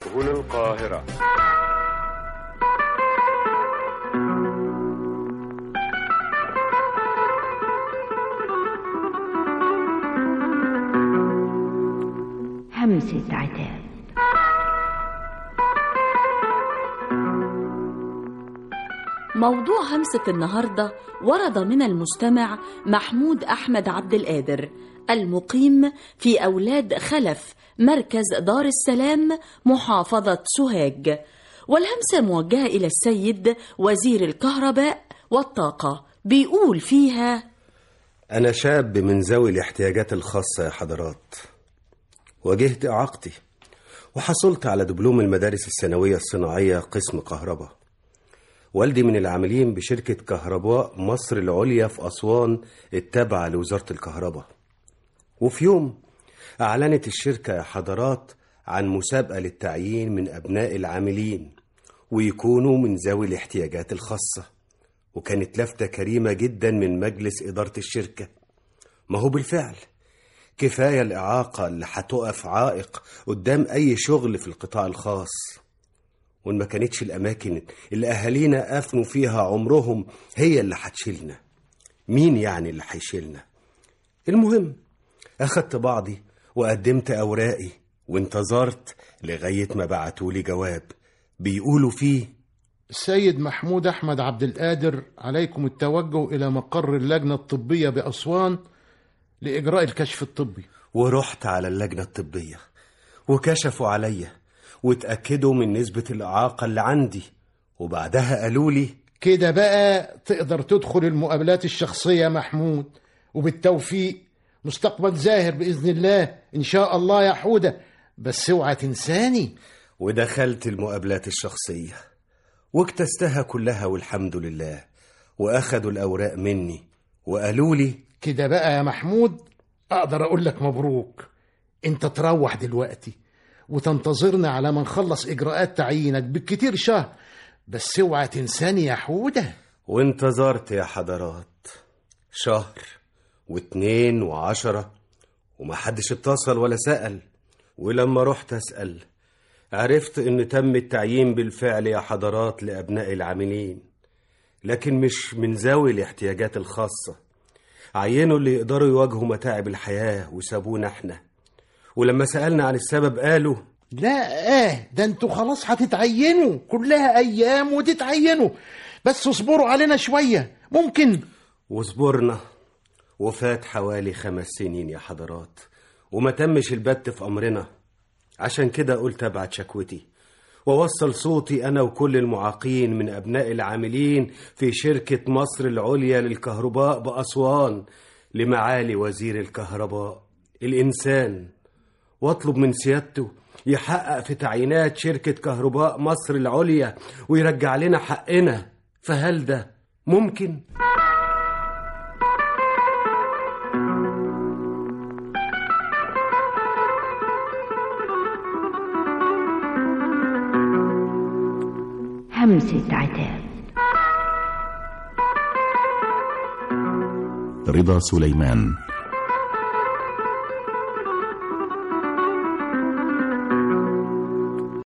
سهول القاهرة. همسة عتاب. موضوع همسة النهاردة ورد من المستمع محمود أحمد عبد القادر المقيم في أولاد خلف مركز دار السلام محافظة سوهاج، والهمسة موجهة إلى السيد وزير الكهرباء والطاقة. بيقول فيها: أنا شاب من ذوي الاحتياجات الخاصة يا حضرات، واجهت إعاقتي وحصلت على دبلوم المدارس الثانوية الصناعية قسم كهرباء. والدي من العاملين بشركة كهرباء مصر العليا في أسوان التابعة لوزارة الكهرباء. وفي يوم أعلنت الشركة يا حضرات عن مسابقة للتعيين من أبناء العاملين ويكونوا من ذوي الاحتياجات الخاصة، وكانت لفتة كريمة جدا من مجلس إدارة الشركة. ما هو بالفعل كفاية الإعاقة اللي هتقف عائق قدام أي شغل في القطاع الخاص، وإن ما كانتش الأماكن اللي أهالينا أفنوا فيها عمرهم هي اللي هتشيلنا، مين يعني اللي هيشيلنا؟ المهم أخدت بعضي وقدمت أوراقي وانتظرت لغاية ما بعتولي جواب بيقولوا فيه: السيد محمود أحمد عبد القادر، عليكم التوجه إلى مقر اللجنة الطبية بأسوان لإجراء الكشف الطبي. ورحت على اللجنة الطبية وكشفوا عليا واتأكدوا من نسبة الإعاقة اللي عندي، وبعدها قالوا لي: كده بقى تقدر تدخل المقابلات الشخصية محمود، وبالتوفيق مستقبل زاهر بإذن الله إن شاء الله يا حودة، بس اوعى تنساني. ودخلت المقابلات الشخصية واكتستها كلها والحمد لله، وأخدوا الأوراق مني وقالوا لي: كده بقى يا محمود أقدر أقول لك مبروك، أنت تروح دلوقتي وتنتظرنا على ما نخلص إجراءات تعيينك بالكتير شهر، بس اوعى تنساني يا حودة. وانتظرت يا حضرات شهر و2 و10 ومحدش اتصل ولا سأل. ولما رحت أسأل عرفت إن تم التعيين بالفعل يا حضرات لأبناء العاملين، لكن مش من ذوي الاحتياجات الخاصة. عينوا اللي يقدروا يواجهوا متاعب الحياة وسابونا احنا. ولما سألنا عن السبب قالوا: لا ده انتوا خلاص هتتعينوا، كلها أيام وتتعينوا، بس اصبروا علينا شوية ممكن. وصبرنا وفات حوالي 5 سنين يا حضرات وما تمش البت في أمرنا. عشان كده قلت أبعت شكوتي ووصل صوتي أنا وكل المعاقين من أبناء العاملين في شركة مصر العليا للكهرباء بأسوان لمعالي وزير الكهرباء الإنسان، واطلب من سيادته يحقق في تعيينات شركة كهرباء مصر العليا ويرجع لنا حقنا. فهل ده ممكن؟ همسة عتاب. رضا سليمان.